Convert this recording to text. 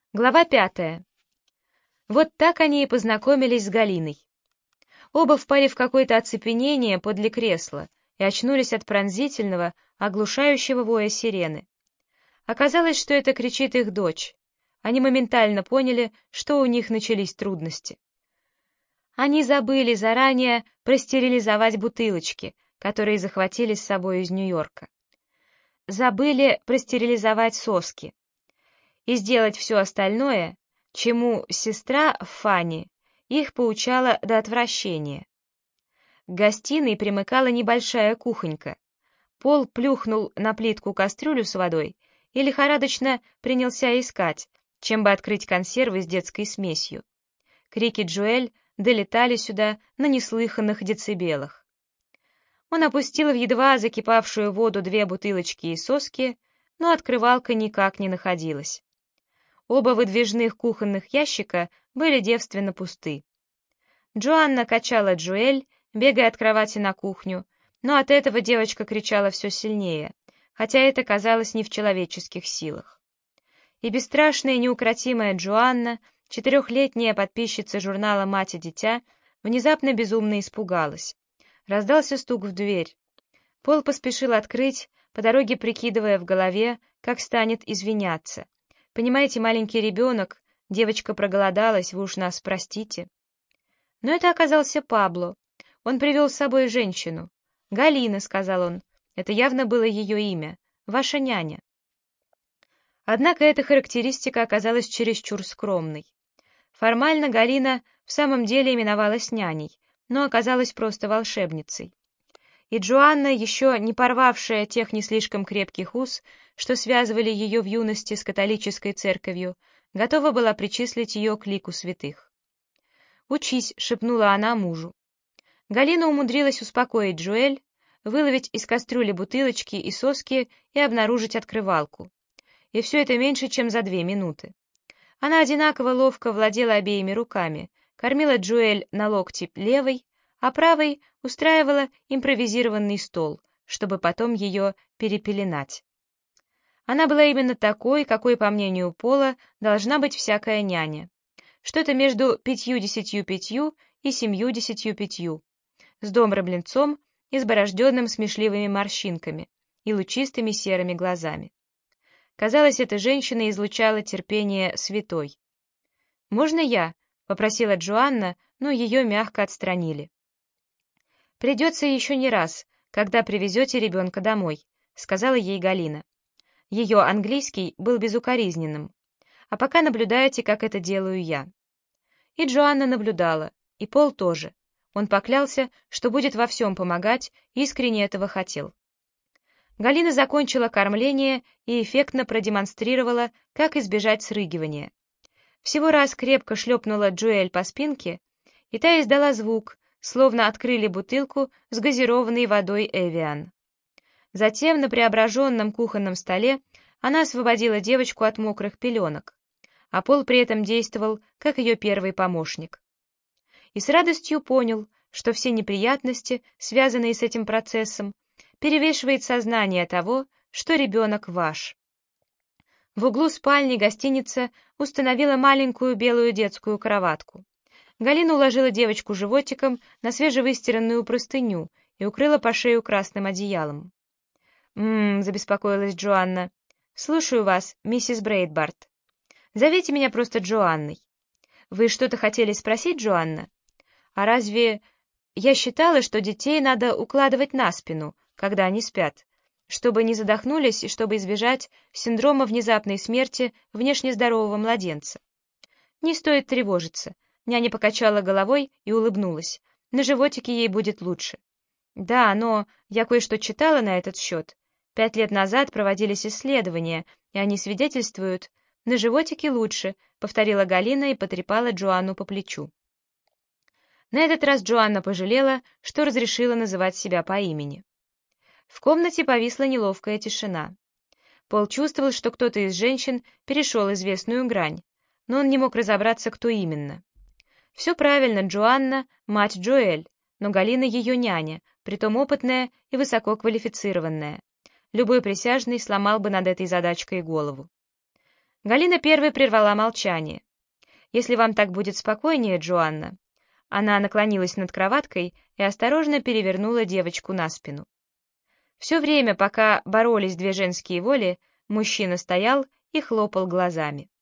Глава 5. Вот так они и познакомились с Галиной. Оба впали в какое-то оцепенение подле кресла и очнулись от пронзительного, оглушающего воя сирены. Оказалось, что это кричит их дочь. Они моментально поняли, что у них начались трудности. Они забыли заранее простерилизовать бутылочки, которые захватили с собой из Нью-Йорка. Забыли простерилизовать соски. И сделать все остальное, чему сестра Фанни их поучала до отвращения. К гостиной примыкала небольшая кухонька. Пол плюхнул на плитку кастрюлю с водой и лихорадочно принялся искать, чем бы открыть консервы с детской смесью. Крики Джоэль долетали сюда на неслыханных децибелах. Он опустил в едва закипавшую воду 2 бутылочки и соски, но открывалка никак не находилась. Оба выдвижных кухонных ящика были девственно пусты. Джоанна качала Джоэль, бегая от кровати на кухню, но от этого девочка кричала все сильнее, хотя это казалось не в человеческих силах. И бесстрашная и неукротимая Джоанна, 4-летняя подписчица журнала «Мать и дитя», внезапно безумно испугалась. Раздался стук в дверь. Пол поспешил открыть, по дороге прикидывая в голове, как станет извиняться. «Понимаете, маленький ребенок, девочка проголодалась, вы уж нас простите». Но это оказался Пабло. Он привел с собой женщину. «Галина», — сказал он, — это явно было ее имя, ваша няня. Однако эта характеристика оказалась чересчур скромной. Формально Галина в самом деле именовалась няней, но оказалась просто волшебницей. И Джоанна, еще не порвавшая тех не слишком крепких уз, что связывали ее в юности с католической церковью, готова была причислить ее к лику святых. «Учись», — шепнула она мужу. Галина умудрилась успокоить Джоэль, выловить из кастрюли бутылочки и соски и обнаружить открывалку. И все это меньше, чем за 2 минуты. Она одинаково ловко владела обеими руками, кормила Джоэль на локти левой, а правой устраивала импровизированный стол, чтобы потом ее перепеленать. Она была именно такой, какой, по мнению Пола, должна быть всякая няня. Что-то между 55 и 75, с добрым лицом, изборожденным смешливыми морщинками и лучистыми серыми глазами. Казалось, эта женщина излучала терпение святой. «Можно я?» — попросила Джоанна, но ее мягко отстранили. «Придется еще не раз, когда привезете ребенка домой», — сказала ей Галина. Ее английский был безукоризненным. «А пока наблюдайте, как это делаю я». И Джоанна наблюдала, и Пол тоже. Он поклялся, что будет во всем помогать, искренне этого хотел. Галина закончила кормление и эффектно продемонстрировала, как избежать срыгивания. Всего раз крепко шлепнула Джоэль по спинке, и та издала звук, словно открыли бутылку с газированной водой «Эвиан». Затем на преображенном кухонном столе она освободила девочку от мокрых пеленок, а Пол при этом действовал как ее первый помощник. И с радостью понял, что все неприятности, связанные с этим процессом, перевешивает сознание того, что ребенок ваш. В углу спальни гостиница установила маленькую белую детскую кроватку. Галина уложила девочку животиком на свежевыстиранную простыню и укрыла по шею красным одеялом. Забеспокоилась Джоанна. «Слушаю вас, миссис Брейдбарт. Зовите меня просто Джоанной». «Вы что-то хотели спросить, Джоанна?» «А разве я считала, что детей надо укладывать на спину, когда они спят, чтобы не задохнулись и чтобы избежать синдрома внезапной смерти внешне здорового младенца?» «Не стоит тревожиться». Няня покачала головой и улыбнулась. «На животике ей будет лучше». «Да, но я кое-что читала на этот счет. 5 лет назад проводились исследования, и они свидетельствуют, на животике лучше», — повторила Галина и потрепала Джоанну по плечу. На этот раз Джоанна пожалела, что разрешила называть себя по имени. В комнате повисла неловкая тишина. Пол чувствовал, что кто-то из женщин перешел известную грань, но он не мог разобраться, кто именно. Все правильно, Джоанна — мать Джоэль, но Галина — ее няня, притом опытная и высококвалифицированная. Любой присяжный сломал бы над этой задачкой голову. Галина первой прервала молчание. «Если вам так будет спокойнее, Джоанна». Она наклонилась над кроваткой и осторожно перевернула девочку на спину. Все время, пока боролись две женские воли, мужчина стоял и хлопал глазами.